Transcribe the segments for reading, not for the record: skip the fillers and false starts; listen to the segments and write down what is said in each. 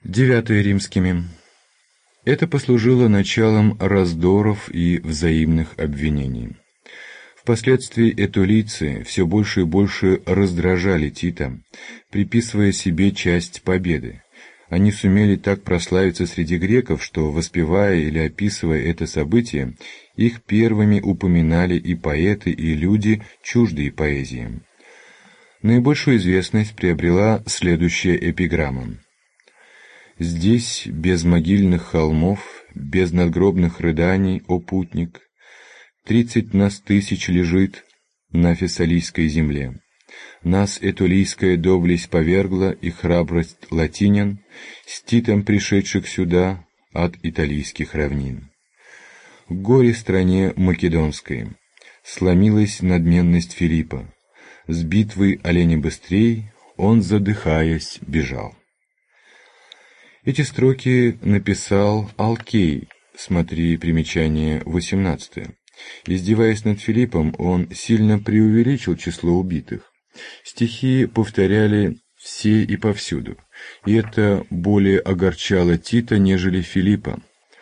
9 римскими. Это послужило началом раздоров и взаимных обвинений. Впоследствии этулийцы все больше и больше раздражали Тита, приписывая себе часть победы. Они сумели так прославиться среди греков, что, воспевая или описывая это событие, их первыми упоминали и поэты, и люди, чуждые поэзии. Наибольшую известность приобрела следующая эпиграмма. «Здесь, без могильных холмов, без надгробных рыданий, о путник, 30 нас тысяч лежит на фессалийской земле. Нас этулийская доблесть повергла и храбрость латинян, с Титом пришедших сюда от италийских равнин. В горе стране македонской сломилась надменность Филиппа, с битвы оленя быстрей он, задыхаясь, бежал». Эти строки написал Алкей, смотри примечание 18. Издеваясь над Филиппом, он сильно преувеличил число убитых. Стихи повторяли все и повсюду, и это более огорчало Тита, нежели Филиппа.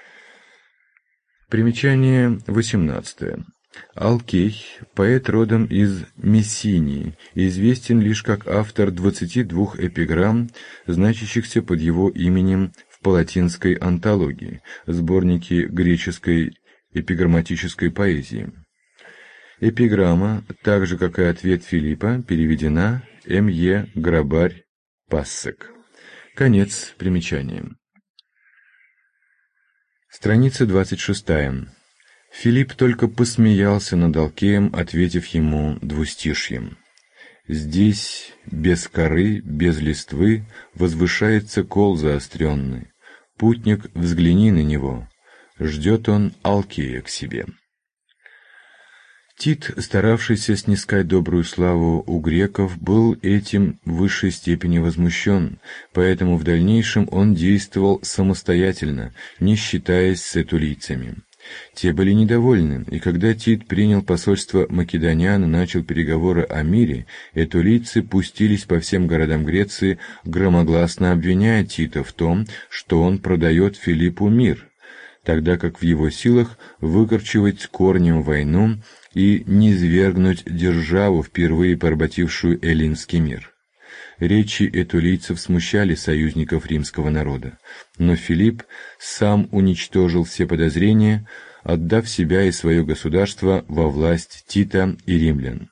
Примечание 18. Алкей, поэт родом из Мессинии, известен лишь как автор 22 эпиграмм, значащихся под его именем в палатинской антологии, сборнике греческой эпиграмматической поэзии. Эпиграмма, так же как и ответ Филиппа, переведена М.Е. Грабарь Пассек. Конец примечания. Страница 26. Филипп только посмеялся над Алкеем, ответив ему двустишьем. «Здесь, без коры, без листвы, возвышается кол заостренный. Путник, взгляни на него. Ждет он Алкея к себе». Тит, старавшийся снискать добрую славу у греков, был этим в высшей степени возмущен, поэтому в дальнейшем он действовал самостоятельно, не считаясь с этулийцами. Те были недовольны, и когда Тит принял посольство македонян и начал переговоры о мире, этулийцы пустились по всем городам Греции, громогласно обвиняя Тита в том, что он продает Филиппу мир, тогда как в его силах выкорчевать корнем войну и низвергнуть державу, впервые поработившую эллинский мир. Речи этулийцев смущали союзников римского народа, но Филипп сам уничтожил все подозрения, отдав себя и свое государство во власть Тита и римлян.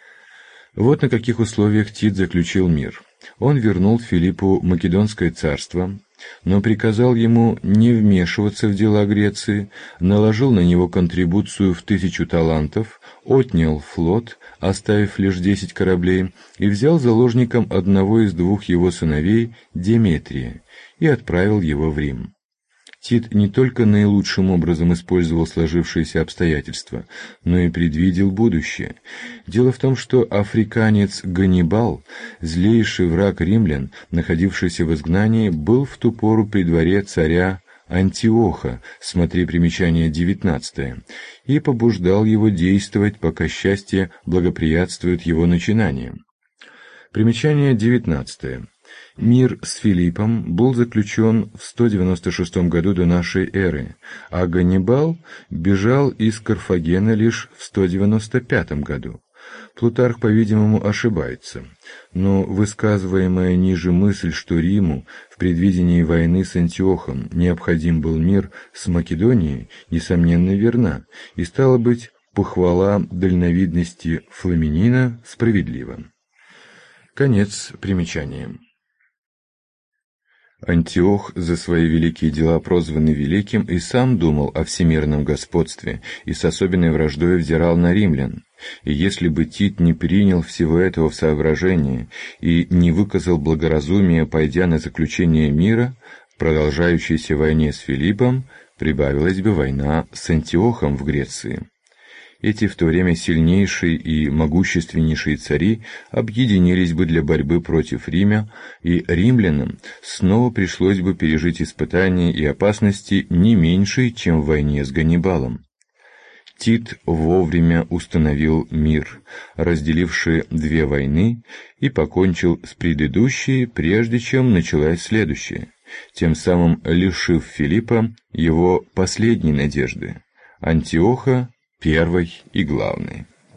Вот на каких условиях Тит заключил мир. Он вернул Филиппу Македонское царство, но приказал ему не вмешиваться в дела Греции, наложил на него контрибуцию в 1000 талантов, отнял флот, оставив лишь 10 кораблей, и взял заложником одного из 2 его сыновей, Деметрия, и отправил его в Рим. Тит не только наилучшим образом использовал сложившиеся обстоятельства, но и предвидел будущее. Дело в том, что африканец Ганнибал, злейший враг римлян, находившийся в изгнании, был в ту пору при дворе царя Антиоха, смотри примечание 19, и побуждал его действовать, пока счастье благоприятствует его начинаниям. Примечание 19. Мир с Филиппом был заключен в 196 году до нашей эры, а Ганнибал бежал из Карфагена лишь в 195 году. Плутарх, по-видимому, ошибается, но высказываемая ниже мысль, что Риму в предвидении войны с Антиохом необходим был мир с Македонией, несомненно верна, и, стало быть, похвала дальновидности Фламинина справедлива. Конец примечания. Антиох, за свои великие дела прозванный Великим, и сам думал о всемирном господстве и с особенной враждой взирал на римлян. И если бы Тит не принял всего этого в соображение и не выказал благоразумия, пойдя на заключение мира, в продолжающейся войне с Филиппом прибавилась бы война с Антиохом в Греции. Эти в то время сильнейшие и могущественнейшие цари объединились бы для борьбы против Рима, и римлянам снова пришлось бы пережить испытания и опасности не меньшие, чем в войне с Ганнибалом. Тит вовремя установил мир, разделивший 2 войны, и покончил с предыдущей, прежде чем началась следующая. тем самым лишив Филиппа его последней надежды, Антиоха первой и главной.